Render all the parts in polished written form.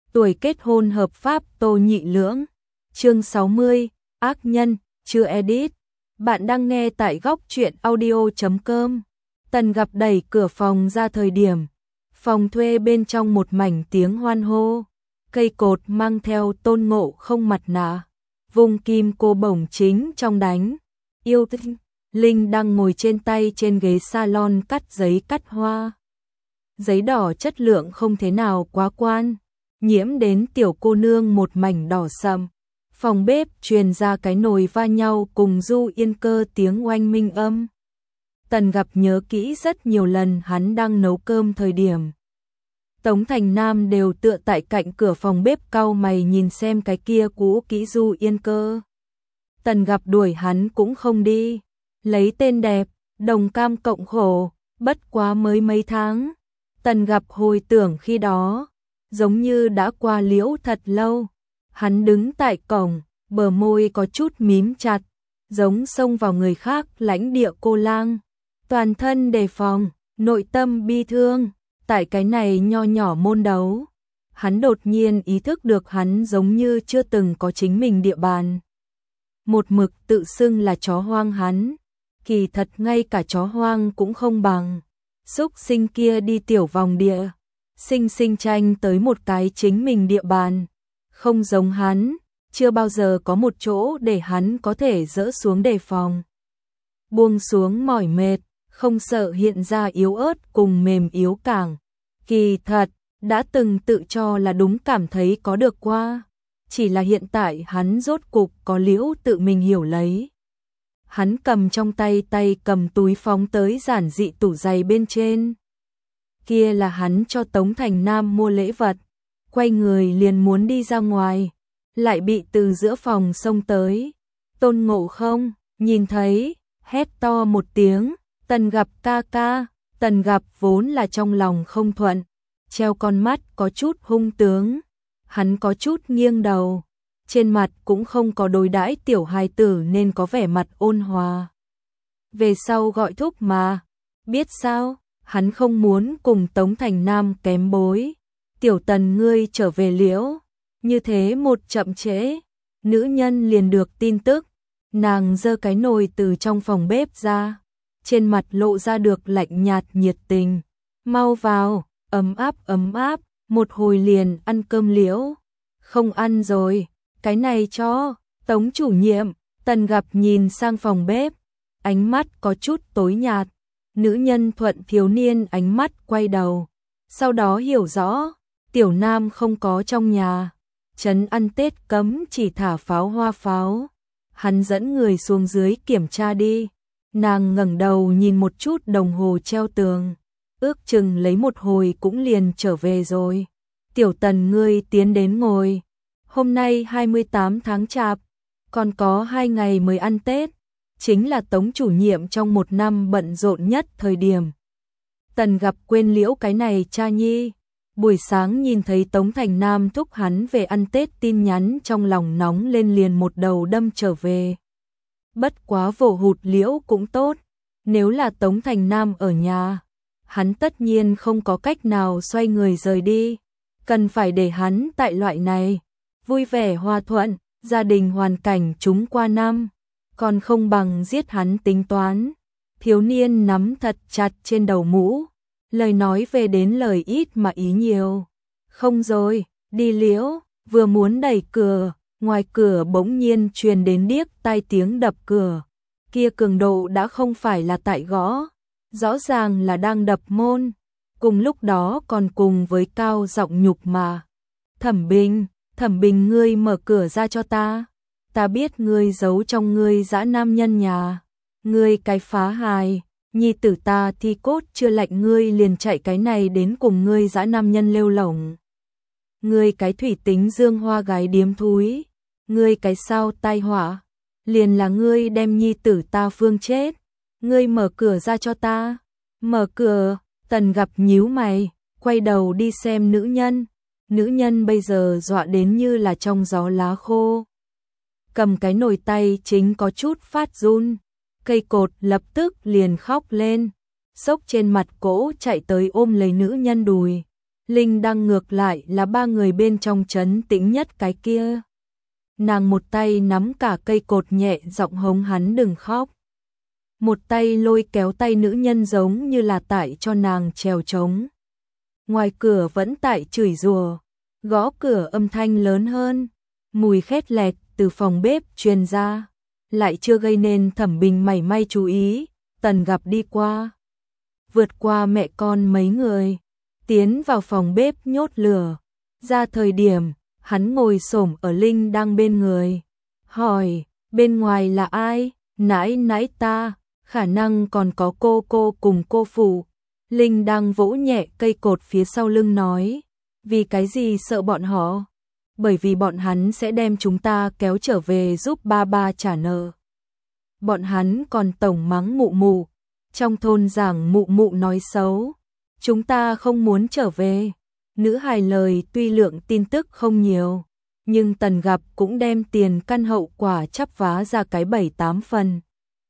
tuổi kết hôn hợp pháp Tô Nhị Lưỡng. Chương 60, ác nhân, chưa edit. Bạn đang nghe tại góc truyện audio.com. Tần Gặp đẩy cửa phòng ra thời điểm phòng thuê bên trong một mảnh tiếng hoan hô. Cây cột mang theo Tôn Ngộ Không mặt nạ, vùng kim cô bổng chính trong đánh. Yêu Tinh Linh đang ngồi trên tay trên ghế salon cắt giấy cắt hoa. Giấy đỏ chất lượng không thế nào quá quan, nhiễm đến tiểu cô nương một mảnh đỏ sậm. Phòng bếp truyền ra cái nồi va nhau cùng Du Yên Cơ tiếng oanh minh âm. Tần Gặp nhớ kỹ rất nhiều lần hắn đang nấu cơm thời điểm Tống Thành Nam đều tựa tại cạnh cửa phòng bếp cau mày nhìn xem cái kia cũ kỹ Du Yên Cơ. Tần Gặp đuổi hắn cũng không đi, lấy tên đẹp, đồng cam cộng khổ, bất quá mới mấy tháng. Tần Gặp hồi tưởng khi đó, giống như đã qua liễu thật lâu. Hắn đứng tại cổng, bờ môi có chút mím chặt, giống xông vào người khác lãnh địa cô lang. Toàn thân đề phòng, nội tâm bi thương, tại cái này nho nhỏ môn đấu. Hắn đột nhiên ý thức được hắn giống như chưa từng có chính mình địa bàn. Một mực tự xưng là chó hoang hắn, kỳ thật ngay cả chó hoang cũng không bằng. Súc sinh kia đi tiểu vòng địa, sinh tranh tới một cái chính mình địa bàn. Không giống hắn, chưa bao giờ có một chỗ để hắn có thể dỡ xuống đề phòng. Buông xuống mỏi mệt, không sợ hiện ra yếu ớt cùng mềm yếu càng. Kỳ thật, đã từng tự cho là đúng cảm thấy có được qua. Chỉ là hiện tại hắn rốt cục có liễu tự mình hiểu lấy. Hắn cầm trong tay cầm túi phóng tới giản dị tủ giày bên trên. Kia là hắn cho Tống Thành Nam mua lễ vật. Quay người liền muốn đi ra ngoài, lại bị từ giữa phòng xông tới. Tôn Ngộ Không nhìn thấy, hét to một tiếng, Tần Gặp ca ca. Tần Gặp vốn là trong lòng không thuận, treo con mắt có chút hung tướng. Hắn có chút nghiêng đầu, trên mặt cũng không có đối đãi tiểu hài tử nên có vẻ mặt ôn hòa. Về sau gọi thúc mà, biết sao, hắn không muốn cùng Tống Thành Nam kém bối. Tiểu Tần ngươi trở về liễu, như thế một chậm trễ, nữ nhân liền được tin tức. Nàng giơ cái nồi từ trong phòng bếp ra, trên mặt lộ ra được lạnh nhạt nhiệt tình. Mau vào, ấm áp, một hồi liền ăn cơm liễu. Không ăn rồi, cái này cho Tống chủ nhiệm. Tần Gặp nhìn sang phòng bếp, ánh mắt có chút tối nhạt. Nữ nhân thuận thiếu niên ánh mắt quay đầu, sau đó hiểu rõ, Tiểu Nam không có trong nhà, trấn ăn Tết cấm chỉ thả pháo hoa pháo. Hắn dẫn người xuống dưới kiểm tra đi. Nàng ngẩng đầu nhìn một chút đồng hồ treo tường, ước chừng lấy một hồi cũng liền trở về rồi. Tiểu Tần ngươi tiến đến ngồi. Hôm nay 28 tháng Chạp, còn có 2 ngày mới ăn Tết, chính là Tống chủ nhiệm trong một năm bận rộn nhất thời điểm. Tần Gặp quên liễu cái này cha nhi. Buổi sáng nhìn thấy Tống Thành Nam thúc hắn về ăn Tết tin nhắn trong lòng nóng lên liền một đầu đâm trở về. Bất quá vồ hụt liễu cũng tốt, nếu là Tống Thành Nam ở nhà, hắn tất nhiên không có cách nào xoay người rời đi. Cần phải để hắn tại loại này, vui vẻ hòa thuận, gia đình hoàn cảnh chúng qua năm, còn không bằng giết hắn tính toán. Thiếu niên nắm thật chặt trên đầu mũ. Lời nói về đến lời ít mà ý nhiều. Không rồi, đi liễu, vừa muốn đẩy cửa, ngoài cửa bỗng nhiên truyền đến điếc tai tiếng đập cửa. Kia cường độ đã không phải là tại gõ, rõ ràng là đang đập môn. Cùng lúc đó còn cùng với cao giọng nhục mà. Thẩm Bình ngươi mở cửa ra cho ta. Ta biết ngươi giấu trong ngươi dã nam nhân nhà. Ngươi cái phá hài. Nhi tử ta thi cốt chưa lạnh ngươi liền chạy cái này đến cùng ngươi dã nam nhân lêu lổng. Ngươi cái thủy tính dương hoa gái điếm thúi. Ngươi cái sao tai họa. Liền là ngươi đem nhi tử ta phương chết. Ngươi mở cửa ra cho ta. Mở cửa. Tần Gặp nhíu mày, quay đầu đi xem nữ nhân. Nữ nhân bây giờ dọa đến như là trong gió lá khô. Cầm cái nồi tay chính có chút phát run. Cây cột lập tức liền khóc lên, xốc trên mặt cỗ chạy tới ôm lấy nữ nhân đùi. Linh Đăng ngược lại là ba người bên trong trấn tĩnh nhất cái kia. Nàng một tay nắm cả cây cột nhẹ giọng hống hắn đừng khóc. Một tay lôi kéo tay nữ nhân giống như là tại cho nàng trèo trống. Ngoài cửa vẫn tại chửi rủa, gõ cửa âm thanh lớn hơn, mùi khét lẹt từ phòng bếp truyền ra, lại chưa gây nên Thẩm Bình mảy may chú ý. Tần Gặp đi qua, vượt qua mẹ con mấy người, tiến vào phòng bếp nhốt lửa. Ra thời điểm, hắn ngồi xổm ở Linh Đăng bên người, hỏi, bên ngoài là ai? Nãi nãi ta, khả năng còn có cô cùng cô phụ. Linh Đăng vỗ nhẹ cây cột phía sau lưng nói, vì cái gì sợ bọn họ? Bởi vì bọn hắn sẽ đem chúng ta kéo trở về giúp ba ba trả nợ. Bọn hắn còn tổng mắng mụ mụ, trong thôn giảng mụ mụ nói xấu, chúng ta không muốn trở về. Nữ hài lời tuy lượng tin tức không nhiều, nhưng Tần Gặp cũng đem tiền căn hậu quả chắp vá ra cái 7-8 phần.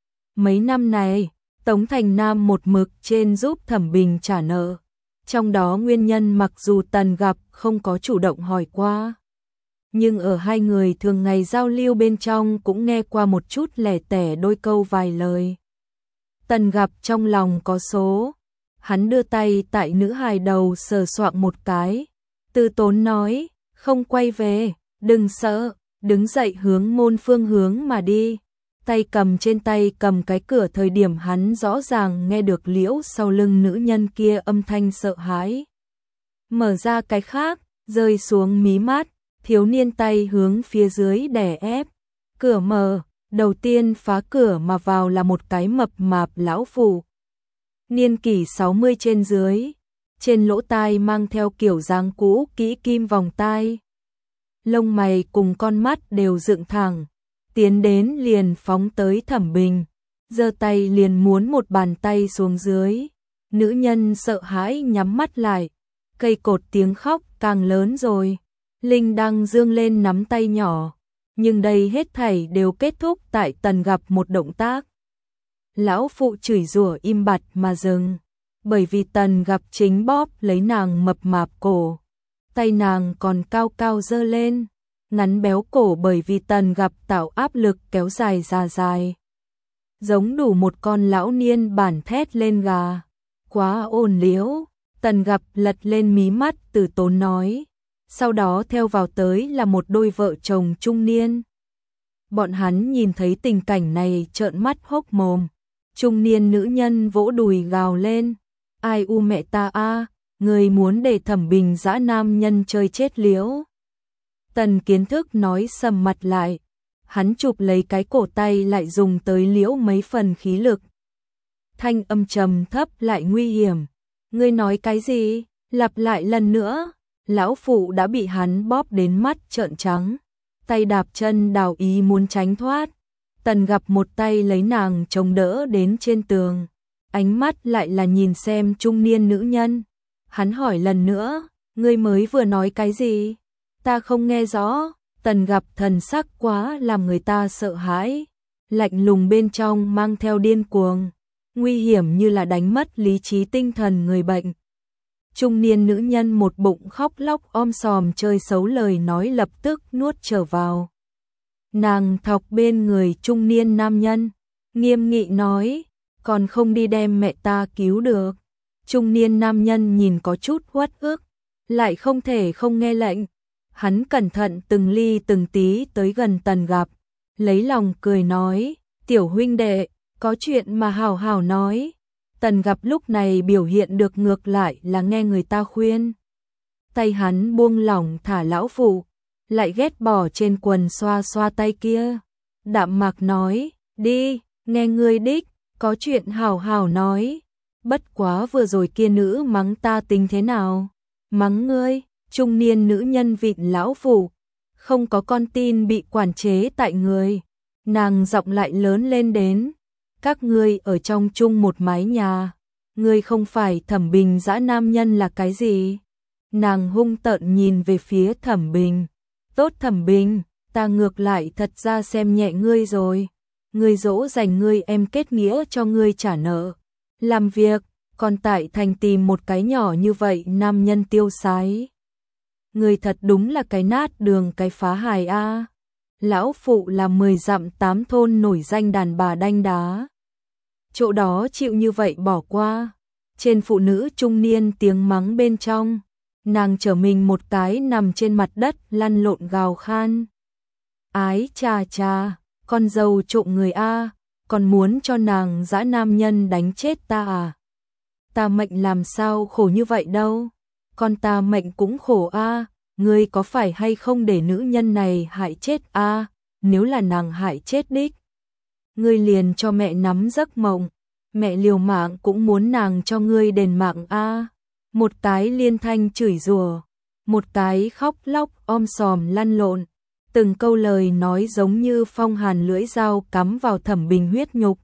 Mấy năm này, Tống Thành Nam một mực trên giúp Thẩm Bình trả nợ, trong đó nguyên nhân mặc dù Tần Gặp không có chủ động hỏi qua, nhưng ở hai người thường ngày giao lưu bên trong cũng nghe qua một chút lẻ tẻ đôi câu vài lời. Tần Gặp trong lòng có số, hắn đưa tay tại nữ hài đầu sờ soạng một cái, từ tốn nói, không quay về, đừng sợ, đứng dậy hướng môn phương hướng mà đi. Tay cầm trên tay cầm cái cửa thời điểm hắn rõ ràng nghe được liễu sau lưng nữ nhân kia âm thanh sợ hãi. Mở ra cái khác, rơi xuống mí mắt, thiếu niên tay hướng phía dưới đè ép. Cửa mở, đầu tiên phá cửa mà vào là một cái mập mạp lão phụ. Niên kỷ 60 trên dưới, trên lỗ tai mang theo kiểu dáng cũ kỹ kim vòng tai. Lông mày cùng con mắt đều dựng thẳng, tiến đến liền phóng tới Thẩm Bình, giơ tay liền muốn một bàn tay xuống dưới. Nữ nhân sợ hãi nhắm mắt lại, cây cột tiếng khóc càng lớn rồi. Linh Đăng dương lên nắm tay nhỏ, nhưng đây hết thảy đều kết thúc tại Tần Gặp một động tác. Lão phụ chửi rủa im bặt mà dừng, bởi vì Tần Gặp chính bóp lấy nàng mập mạp cổ, tay nàng còn cao cao giơ lên, ngắn béo cổ bởi vì Tần Gặp tạo áp lực kéo dài ra dài. Giống đủ một con lão niên bản thét lên gà, quá ồn liễu. Tần Gặp lật lên mí mắt từ tốn nói, sau đó theo vào tới là một đôi vợ chồng trung niên. Bọn hắn nhìn thấy tình cảnh này trợn mắt hốc mồm. Trung niên nữ nhân vỗ đùi gào lên, ai u mẹ ta a, người muốn để Thẩm Bình dã nam nhân chơi chết liễu. Tần Kiến Thức nói sầm mặt lại, hắn chụp lấy cái cổ tay lại dùng tới liễu mấy phần khí lực. Thanh âm trầm thấp lại nguy hiểm, ngươi nói cái gì, lặp lại lần nữa. Lão phụ đã bị hắn bóp đến mắt trợn trắng, tay đạp chân đào ý muốn tránh thoát. Tần Gặp một tay lấy nàng chống đỡ đến trên tường, ánh mắt lại là nhìn xem trung niên nữ nhân. Hắn hỏi lần nữa, ngươi mới vừa nói cái gì? Ta không nghe rõ. Tần Gặp thần sắc quá làm người ta sợ hãi, lạnh lùng bên trong mang theo điên cuồng, nguy hiểm như là đánh mất lý trí tinh thần người bệnh. Trung niên nữ nhân một bụng khóc lóc om sòm chơi xấu lời nói lập tức nuốt trở vào. Nàng thọc bên người trung niên nam nhân, nghiêm nghị nói, còn không đi đem mẹ ta cứu được. Trung niên nam nhân nhìn có chút uất ức, lại không thể không nghe lệnh. Hắn cẩn thận từng ly từng tí tới gần Tần Gặp, lấy lòng cười nói, tiểu huynh đệ, có chuyện mà hảo hảo nói. Tần Gặp lúc này biểu hiện được ngược lại là nghe người ta khuyên. Tay hắn buông lỏng thả lão phụ, lại ghét bỏ trên quần xoa xoa tay kia. Đạm mạc nói, đi, nghe ngươi đích, có chuyện hảo hảo nói. Bất quá vừa rồi kia nữ mắng ta tính thế nào? Mắng ngươi, trung niên nữ nhân vịn lão phụ, không có con tin bị quản chế tại người. Nàng giọng lại lớn lên đến, các ngươi ở trong chung một mái nhà, ngươi không phải Thẩm Bình dã nam nhân là cái gì? Nàng hung tợn nhìn về phía Thẩm Bình. Tốt Thẩm Bình, ta ngược lại thật ra xem nhẹ ngươi rồi. Ngươi dỗ dành ngươi em kết nghĩa cho ngươi trả nợ. Làm việc, còn tại thành tìm một cái nhỏ như vậy nam nhân tiêu sái. Người thật đúng là cái nát đường cái phá hài a. Lão phụ là 10 dặm 8 thôn nổi danh đàn bà đanh đá. Chỗ đó chịu như vậy bỏ qua. Trên phụ nữ trung niên tiếng mắng bên trong. Nàng trở mình một cái nằm trên mặt đất lăn lộn gào khan. Ái chà chà, con dâu trộm người a, còn muốn cho nàng dã nam nhân đánh chết ta à? Ta mệnh làm sao khổ như vậy đâu, con ta mệnh cũng khổ a, ngươi có phải hay không để nữ nhân này hại chết a? Nếu là nàng hại chết đích, ngươi liền cho mẹ nắm giấc mộng, mẹ liều mạng cũng muốn nàng cho ngươi đền mạng a. Một cái liên thanh chửi rủa, một cái khóc lóc om sòm lăn lộn, từng câu lời nói giống như phong hàn lưỡi dao cắm vào Thẩm Bình huyết nhục.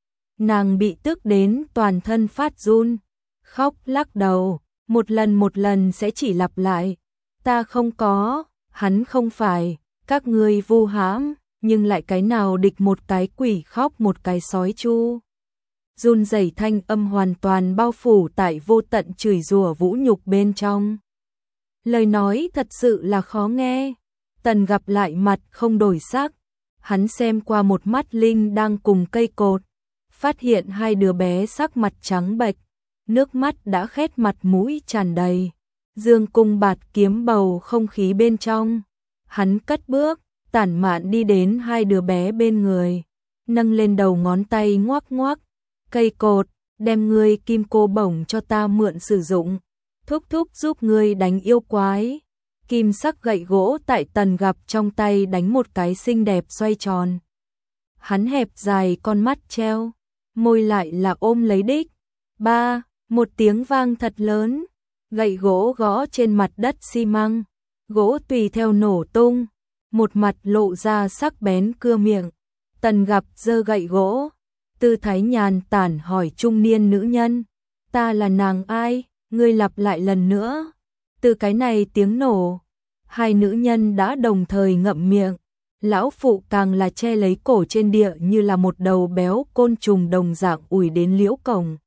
Nàng bị tức đến toàn thân phát run, khóc lắc đầu, một lần sẽ chỉ lặp lại, ta không có, hắn không phải, các ngươi vu hãm, nhưng lại cái nào địch một cái quỷ khóc một cái sói chu. Run rẩy thanh âm hoàn toàn bao phủ tại vô tận chửi rủa vũ nhục bên trong. Lời nói thật sự là khó nghe. Tần gặp lại mặt không đổi sắc, hắn xem qua một mắt Linh đang cùng cây cột, phát hiện hai đứa bé sắc mặt trắng bệch, nước mắt đã khét mặt mũi tràn đầy. Dương cung bạt kiếm bầu không khí bên trong, hắn cất bước, tản mạn đi đến hai đứa bé bên người, nâng lên đầu ngón tay ngoắc ngoắc, cây cột, đem ngươi kim cô bổng cho ta mượn sử dụng, thúc thúc giúp ngươi đánh yêu quái. Kim sắc gậy gỗ tại Tần gặp trong tay đánh một cái xinh đẹp xoay tròn. Hắn hẹp dài con mắt treo, môi lại là ôm lấy đích. Ba, một tiếng vang thật lớn, gậy gỗ gõ trên mặt đất xi măng, gỗ tùy theo nổ tung, một mặt lộ ra sắc bén cưa miệng. Tần gặp giơ gậy gỗ, tư thái nhàn tản hỏi trung niên nữ nhân, ta là nàng ai, ngươi lặp lại lần nữa. Từ cái này tiếng nổ, hai nữ nhân đã đồng thời ngậm miệng, lão phụ càng là che lấy cổ trên địa như là một đầu béo côn trùng đồng dạng ủi đến liễu cổng.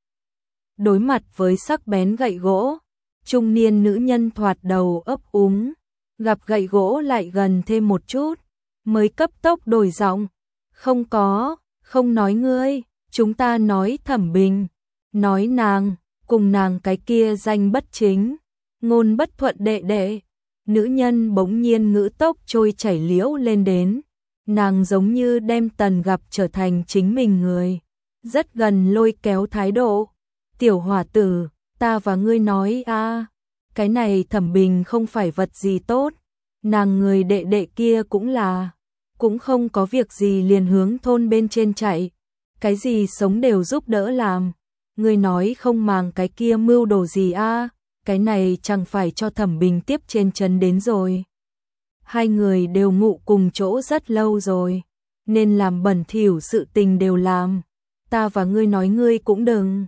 Đối mặt với sắc bén gậy gỗ, trung niên nữ nhân thoạt đầu ấp úng, gặp gậy gỗ lại gần thêm một chút, mới cấp tốc đổi giọng, không có, không nói ngươi, chúng ta nói Thẩm Bình, nói nàng, cùng nàng cái kia danh bất chính, ngôn bất thuận đệ đệ. Nữ nhân bỗng nhiên ngữ tốc trôi chảy liễu lên đến, nàng giống như đem Tần gặp trở thành chính mình người, rất gần lôi kéo thái độ. Tiểu hỏa tử, ta và ngươi nói a, cái này Thẩm Bình không phải vật gì tốt, nàng người đệ đệ kia cũng không có việc gì liền hướng thôn bên trên chạy, cái gì sống đều giúp đỡ làm, ngươi nói không màng cái kia mưu đồ gì a? Cái này chẳng phải cho Thẩm Bình tiếp trên chân đến rồi. Hai người đều ngụ cùng chỗ rất lâu rồi, nên làm bẩn thỉu sự tình đều làm. Ta và ngươi nói ngươi cũng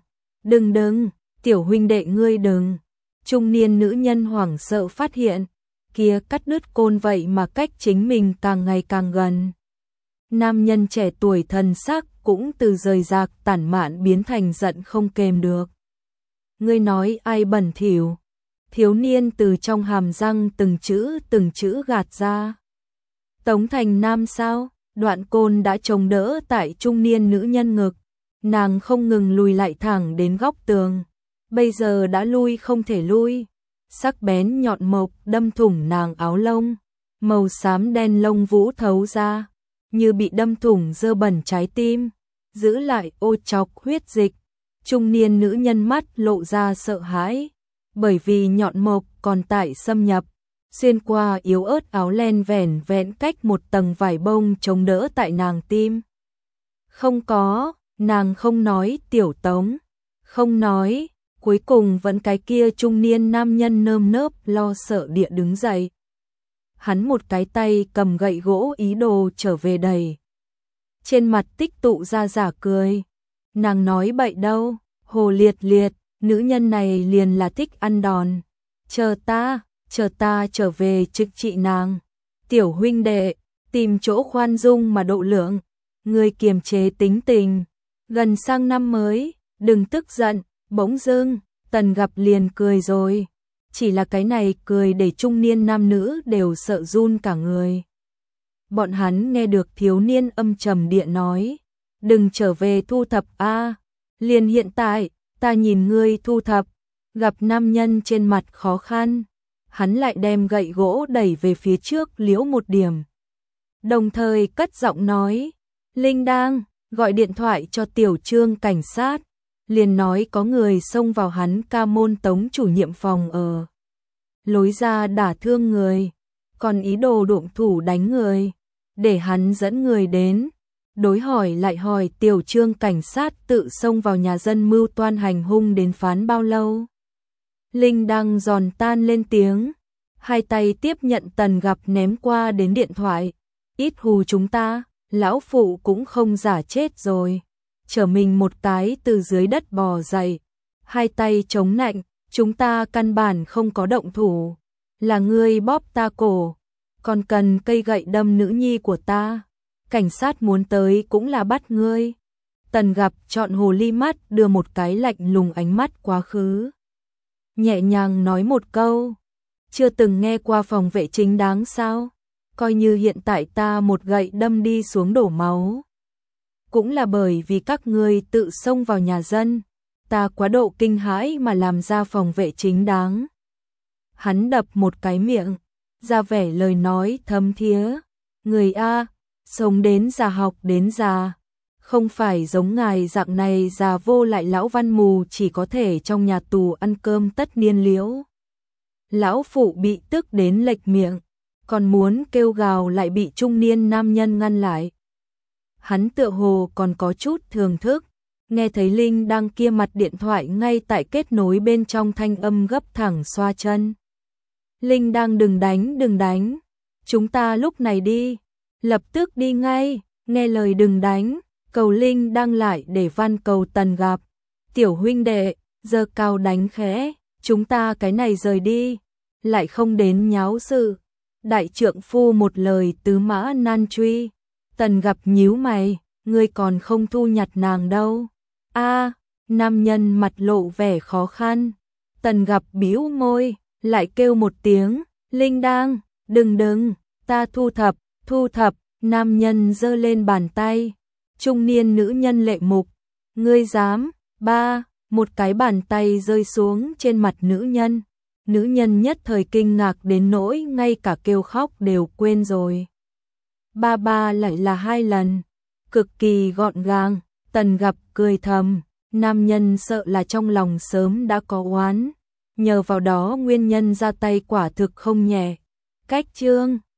đừng, tiểu huynh đệ ngươi đừng. Trung niên nữ nhân hoảng sợ phát hiện, kia cắt đứt côn vậy mà cách chính mình càng ngày càng gần. Nam nhân trẻ tuổi thần sắc cũng từ rời rạc tản mạn biến thành giận không kềm được. Ngươi nói ai bẩn thỉu? Thiếu niên từ trong hàm răng từng chữ gạt ra. Tống Thành Nam sao? Đoạn côn đã chống đỡ tại trung niên nữ nhân ngực, nàng không ngừng lùi lại thẳng đến góc tường, bây giờ đã lui không thể lui, sắc bén nhọn mộc đâm thủng nàng áo lông, màu xám đen lông vũ thấu ra, như bị đâm thủng dơ bẩn trái tim, giữ lại ô chọc huyết dịch. Trung niên nữ nhân mắt lộ ra sợ hãi, bởi vì nhọn mộc còn tại xâm nhập, xuyên qua yếu ớt áo len vẻn vẹn cách một tầng vải bông chống đỡ tại nàng tim. Không có, nàng không nói. Tiểu Tống, không nói, cuối cùng vẫn cái kia trung niên nam nhân nơm nớp lo sợ địa đứng dậy. Hắn một cái tay cầm gậy gỗ ý đồ trở về đẩy. Trên mặt tích tụ ra giả cười. Nàng nói bậy đâu, hồ liệt liệt, nữ nhân này liền là thích ăn đòn. Chờ ta trở về trực trị nàng. Tiểu huynh đệ, tìm chỗ khoan dung mà độ lượng. Người kiềm chế tính tình. Gần sang năm mới, đừng tức giận, Bỗng dưng, Tần Gặp liền cười rồi. Chỉ là cái này cười để trung niên nam nữ đều sợ run cả người. Bọn hắn nghe được thiếu niên âm trầm điện nói, đừng trở về thu thập a, liền hiện tại, ta nhìn ngươi thu thập. Gặp nam nhân trên mặt khó khăn, hắn lại đem gậy gỗ đẩy về phía trước liễu một điểm. Đồng thời cất giọng nói, Linh đang gọi điện thoại cho tiểu Trương cảnh sát, liền nói có người xông vào hắn ca môn tống chủ nhiệm phòng ở. Lối ra đả thương người, còn ý đồ động thủ đánh người, để hắn dẫn người đến. Đối hỏi lại hỏi tiểu Trương cảnh sát tự xông vào nhà dân mưu toan hành hung đến phán bao lâu. Linh đang giòn tan lên tiếng, hai tay tiếp nhận Tần Gặp ném qua đến điện thoại. Ít hù chúng ta, lão phụ cũng không giả chết rồi. Trở mình một cái từ dưới đất bò dậy, hai tay chống nạnh, chúng ta căn bản không có động thủ. Là ngươi bóp ta cổ, còn cần cây gậy đâm nữ nhi của ta. Cảnh sát muốn tới cũng là bắt ngươi. Tần Gặp chọn hồ ly mắt đưa một cái lạnh lùng ánh mắt quá khứ. Nhẹ nhàng nói một câu, chưa từng nghe qua phòng vệ chính đáng sao? Coi như hiện tại ta một gậy đâm đi xuống đổ máu. Cũng là bởi vì các ngươi tự xông vào nhà dân, ta quá độ kinh hãi mà làm ra phòng vệ chính đáng. Hắn đập một cái miệng, ra vẻ lời nói thấm thía. Người A, sống đến già học đến già. Không phải giống ngài dạng này già vô lại lão văn mù chỉ có thể trong nhà tù ăn cơm tất niên liễu. Lão phụ bị tức đến lệch miệng, còn muốn kêu gào lại bị trung niên nam nhân ngăn lại. Hắn tựa hồ còn có chút thưởng thức, nghe thấy Linh đang kia mặt điện thoại ngay tại kết nối bên trong thanh âm gấp thẳng xoa chân. Linh đang đừng đánh, chúng ta lúc này đi, lập tức đi ngay, nghe lời đừng đánh. Cầu Linh đang lại để van cầu Tần Gặp, tiểu huynh đệ, giơ cao đánh khẽ, chúng ta cái này rời đi, lại không đến nháo sự. Đại trượng phu một lời tứ mã nan truy. Tần Gặp nhíu mày, ngươi còn không thu nhặt nàng đâu. A, nam nhân mặt lộ vẻ khó khăn. Tần Gặp bĩu môi, lại kêu một tiếng, Linh đang, đừng, ta thu thập, nam nhân giơ lên bàn tay. Trung niên nữ nhân lệ mục, ngươi dám? Ba, một cái bàn tay rơi xuống trên mặt nữ nhân. Nữ nhân nhất thời kinh ngạc đến nỗi ngay cả kêu khóc đều quên rồi. Ba lại là 2 lần, cực kỳ gọn gàng. Tần Gặp cười thầm, nam nhân sợ là trong lòng sớm đã có oán, nhờ vào đó nguyên nhân ra tay quả thực không nhẹ. Cách chương